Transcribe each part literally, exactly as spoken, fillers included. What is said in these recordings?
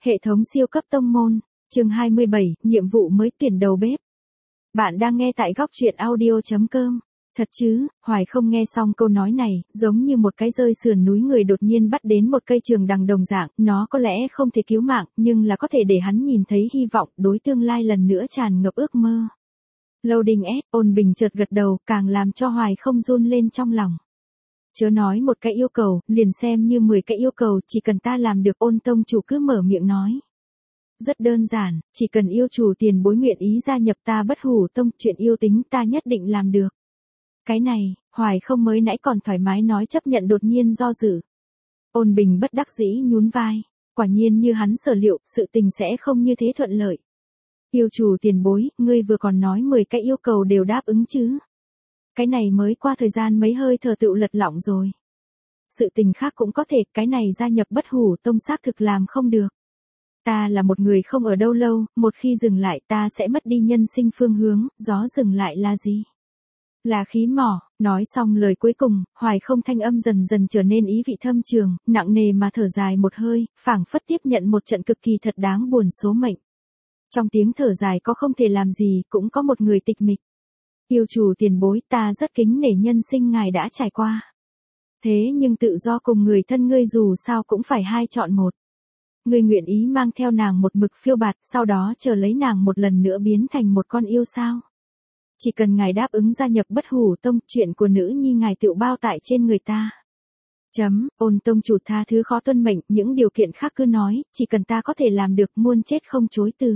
Hệ thống siêu cấp tông môn, chương hai mươi bảy, nhiệm vụ mới tuyển đầu bếp. Bạn đang nghe tại góc truyện audio chấm com. Thật chứ, Hoài không nghe xong câu nói này, giống như một cái rơi sườn núi người đột nhiên bắt đến một cây trường đằng đồng dạng, nó có lẽ không thể cứu mạng, nhưng là có thể để hắn nhìn thấy hy vọng, đối tương lai lần nữa tràn ngập ước mơ. Loading S, ôn bình chợt gật đầu, càng làm cho Hoài không run lên trong lòng. Chớ nói một cái yêu cầu, liền xem như mười cái yêu cầu, chỉ cần ta làm được, ôn tông chủ cứ mở miệng nói. Rất đơn giản, chỉ cần yêu chủ tiền bối nguyện ý gia nhập ta Bất Hủ Tông, chuyện yêu tính ta nhất định làm được. Cái này, Hoài không mới nãy còn thoải mái nói chấp nhận đột nhiên do dự. Ôn bình bất đắc dĩ nhún vai, quả nhiên như hắn sở liệu, sự tình sẽ không như thế thuận lợi. Yêu chủ tiền bối, ngươi vừa còn nói mười cái yêu cầu đều đáp ứng chứ. Cái này mới qua thời gian mấy hơi thở tựu lật lọng rồi. Sự tình khác cũng có thể, cái này gia nhập Bất Hủ Tông xác thực làm không được. Ta là một người không ở đâu lâu, một khi dừng lại ta sẽ mất đi nhân sinh phương hướng, gió dừng lại là gì? Là khí mỏ. Nói xong lời cuối cùng, Hoài không thanh âm dần dần trở nên ý vị thâm trường, nặng nề mà thở dài một hơi, phảng phất tiếp nhận một trận cực kỳ thật đáng buồn số mệnh. Trong tiếng thở dài có không thể làm gì, cũng có một người tịch mịch. Yêu chủ tiền bối, ta rất kính nể nhân sinh ngài đã trải qua. Thế nhưng tự do cùng người thân ngươi dù sao cũng phải hai chọn một. Ngươi nguyện ý mang theo nàng một mực phiêu bạt, sau đó chờ lấy nàng một lần nữa biến thành một con yêu sao? Chỉ cần ngài đáp ứng gia nhập Bất Hủ Tông, chuyện của nữ nhi ngài tự bao tại trên người ta. Chấm, ôn tông chủ tha thứ khó tuân mệnh, những điều kiện khác cứ nói, chỉ cần ta có thể làm được, muôn chết không chối từ.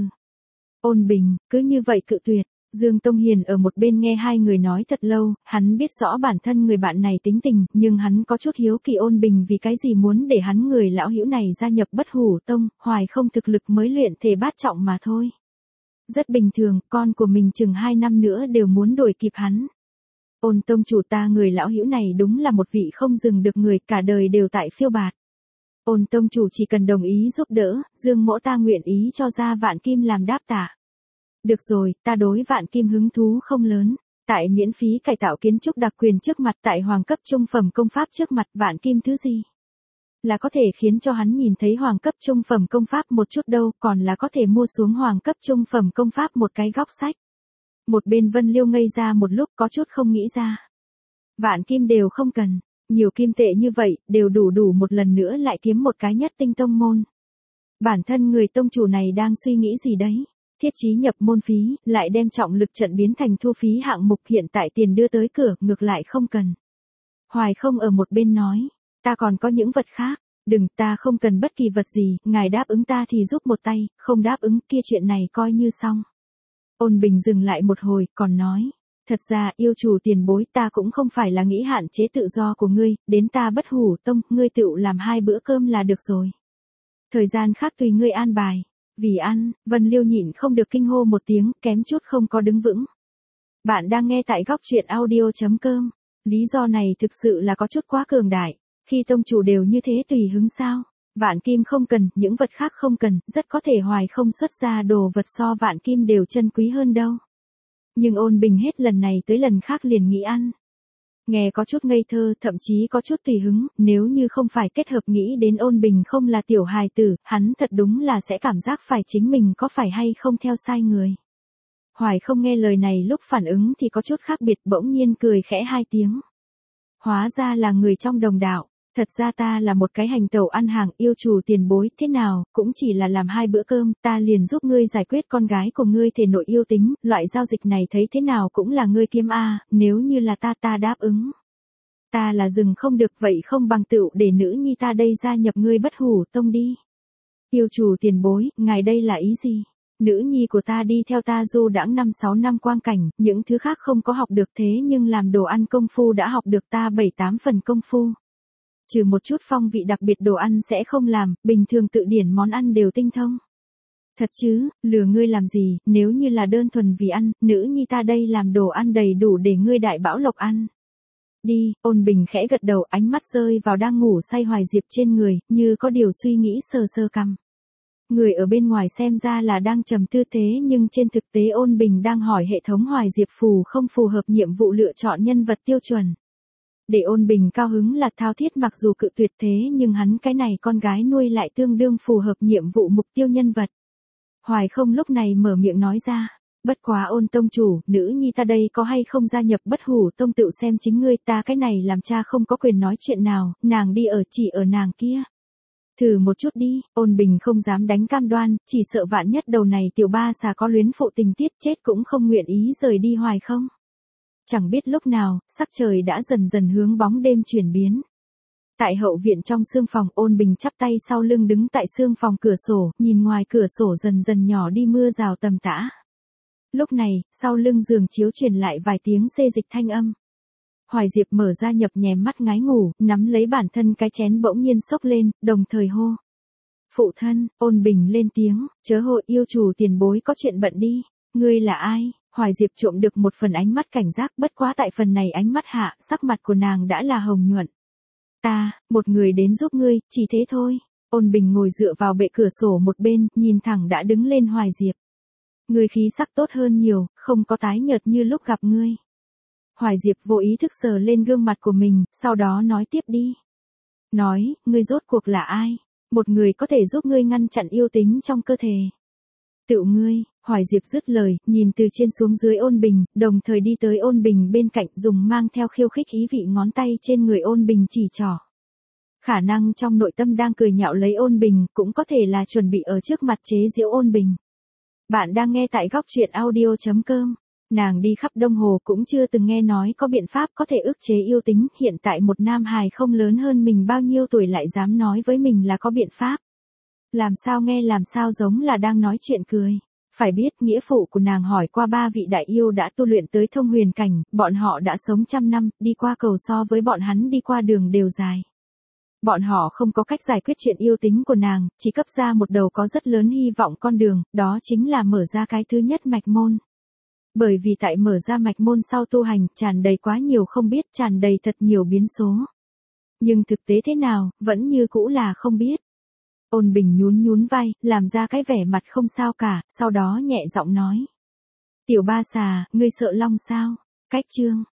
Ôn bình, cứ như vậy cự tuyệt. Dương Tông Hiền ở một bên nghe hai người nói thật lâu, hắn biết rõ bản thân người bạn này tính tình, nhưng hắn có chút hiếu kỳ ôn bình vì cái gì muốn để hắn người lão hữu này gia nhập Bất Hủ Tông, Hoài không thực lực mới luyện thể bát trọng mà thôi. Rất bình thường, con của mình chừng hai năm nữa đều muốn đuổi kịp hắn. Ôn tông chủ ta người lão hữu này đúng là một vị không dừng được người, cả đời đều tại phiêu bạt. Ôn tông chủ chỉ cần đồng ý giúp đỡ, Dương mỗ ta nguyện ý cho ra vạn kim làm đáp tạ. Được rồi, ta đối vạn kim hứng thú không lớn. Tại miễn phí cải tạo kiến trúc đặc quyền trước mặt, tại hoàng cấp trung phẩm công pháp trước mặt, vạn kim thứ gì? Là có thể khiến cho hắn nhìn thấy hoàng cấp trung phẩm công pháp một chút đâu, còn là có thể mua xuống hoàng cấp trung phẩm công pháp một cái góc sách. Một bên Vân Liêu ngây ra một lúc có chút không nghĩ ra. Vạn kim đều không cần, nhiều kim tệ như vậy, đều đủ đủ một lần nữa lại kiếm một cái nhất tinh tông môn. Bản thân người tông chủ này đang suy nghĩ gì đấy? Thiết chí nhập môn phí, lại đem trọng lực trận biến thành thu phí hạng mục, hiện tại tiền đưa tới cửa, ngược lại không cần. Hoài không ở một bên nói, ta còn có những vật khác, đừng, ta không cần bất kỳ vật gì, ngài đáp ứng ta thì giúp một tay, không đáp ứng kia chuyện này coi như xong. Ôn bình dừng lại một hồi, còn nói, thật ra yêu chủ tiền bối ta cũng không phải là nghĩ hạn chế tự do của ngươi, đến ta Bất Hủ Tông, ngươi tự làm hai bữa cơm là được rồi. Thời gian khác tùy ngươi an bài. Vì ăn, Vân Liêu nhịn không được kinh hô một tiếng, kém chút không có đứng vững. Bạn đang nghe tại góc truyện audio chấm com. Lý do này thực sự là có chút quá cường đại. Khi tông chủ đều như thế tùy hứng sao? Vạn kim không cần, những vật khác không cần, rất có thể Hoài không xuất ra đồ vật so vạn kim đều chân quý hơn đâu. Nhưng ôn bình hết lần này tới lần khác liền nghĩ ăn. Nghe có chút ngây thơ, thậm chí có chút tùy hứng, nếu như không phải kết hợp nghĩ đến ôn bình không là tiểu hài tử, hắn thật đúng là sẽ cảm giác phải chính mình có phải hay không theo sai người. Hoài không nghe lời này lúc phản ứng thì có chút khác biệt, bỗng nhiên cười khẽ hai tiếng. Hóa ra là người trong đồng đạo, thật ra ta là một cái hành tẩu ăn hàng, yêu chủ tiền bối, thế nào, cũng chỉ là làm hai bữa cơm, ta liền giúp ngươi giải quyết con gái của ngươi thể nội yêu tính, loại giao dịch này thấy thế nào cũng là ngươi kiếm a, nếu như là ta ta đáp ứng. Ta là dừng không được vậy không bằng tựu để nữ nhi ta đây gia nhập ngươi Bất Hủ Tông đi. Yêu chủ tiền bối, ngài đây là ý gì? Nữ nhi của ta đi theo ta du đãng năm sáu năm quang cảnh, những thứ khác không có học được thế nhưng làm đồ ăn công phu đã học được ta bảy tám phần công phu. Trừ một chút phong vị đặc biệt đồ ăn sẽ không làm, bình thường tự điển món ăn đều tinh thông. Thật chứ, lừa ngươi làm gì, nếu như là đơn thuần vì ăn, nữ nhi ta đây làm đồ ăn đầy đủ để ngươi đại bảo lộc ăn. Đi, ôn bình khẽ gật đầu, ánh mắt rơi vào đang ngủ say Hoài Diệp trên người, như có điều suy nghĩ sờ sờ cằm. Người ở bên ngoài xem ra là đang trầm tư thế nhưng trên thực tế ôn bình đang hỏi hệ thống Hoài Diệp phù không phù hợp nhiệm vụ lựa chọn nhân vật tiêu chuẩn. Để Ôn Bình cao hứng là Thao Thiết mặc dù cự tuyệt thế nhưng hắn cái này con gái nuôi lại tương đương phù hợp nhiệm vụ mục tiêu nhân vật. Hoài không lúc này mở miệng nói ra, bất quá Ôn tông chủ, nữ nhi ta đây có hay không gia nhập Bất Hủ tông tựu xem chính ngươi, ta cái này làm cha không có quyền nói chuyện nào, nàng đi ở chỉ ở nàng kia. Thử một chút đi, Ôn Bình không dám đánh cam đoan, chỉ sợ vạn nhất đầu này tiểu ba xà có luyến phụ tình tiết chết cũng không nguyện ý rời đi Hoài không. Chẳng biết lúc nào, sắc trời đã dần dần hướng bóng đêm chuyển biến. Tại hậu viện trong sương phòng, Ôn Bình chắp tay sau lưng đứng tại sương phòng cửa sổ, nhìn ngoài cửa sổ dần dần nhỏ đi mưa rào tầm tã. Lúc này, sau lưng giường chiếu truyền lại vài tiếng xê dịch thanh âm. Hoài Diệp mở ra nhập nhèm mắt ngái ngủ, nắm lấy bản thân cái chén bỗng nhiên sốc lên, đồng thời hô. Phụ thân, Ôn Bình lên tiếng, chớ hội yêu chủ tiền bối có chuyện bận đi, ngươi là ai? Hoài Diệp trộm được một phần ánh mắt cảnh giác, bất quá tại phần này ánh mắt hạ, sắc mặt của nàng đã là hồng nhuận. Ta, một người đến giúp ngươi, chỉ thế thôi. Ôn Bình ngồi dựa vào bệ cửa sổ một bên, nhìn thẳng đã đứng lên Hoài Diệp. Ngươi khí sắc tốt hơn nhiều, không có tái nhợt như lúc gặp ngươi. Hoài Diệp vô ý thức sờ lên gương mặt của mình, sau đó nói tiếp đi. Nói, ngươi rốt cuộc là ai? Một người có thể giúp ngươi ngăn chặn yêu tính trong cơ thể. Tựu ngươi, Hoài Diệp dứt lời, nhìn từ trên xuống dưới Ôn Bình, đồng thời đi tới Ôn Bình bên cạnh dùng mang theo khiêu khích ý vị ngón tay trên người Ôn Bình chỉ trỏ. Khả năng trong nội tâm đang cười nhạo lấy Ôn Bình, cũng có thể là chuẩn bị ở trước mặt chế giễu Ôn Bình. Bạn đang nghe tại góc truyện audio chấm com. Nàng đi khắp Đông Hồ cũng chưa từng nghe nói có biện pháp có thể ức chế yêu tính, hiện tại một nam hài không lớn hơn mình bao nhiêu tuổi lại dám nói với mình là có biện pháp. Làm sao nghe làm sao giống là đang nói chuyện cười. Phải biết nghĩa phụ của nàng hỏi qua ba vị đại yêu đã tu luyện tới thông huyền cảnh, bọn họ đã sống trăm năm, đi qua cầu so với bọn hắn đi qua đường đều dài. Bọn họ không có cách giải quyết chuyện yêu tính của nàng, chỉ cấp ra một đầu có rất lớn hy vọng con đường, đó chính là mở ra cái thứ nhất mạch môn. Bởi vì tại mở ra mạch môn sau tu hành, tràn đầy quá nhiều không biết, tràn đầy thật nhiều biến số. Nhưng thực tế thế nào, vẫn như cũ là không biết. Ôn Bình nhún nhún vai, làm ra cái vẻ mặt không sao cả, sau đó nhẹ giọng nói. Tiểu ba xà, ngươi sợ long sao? Cách chương,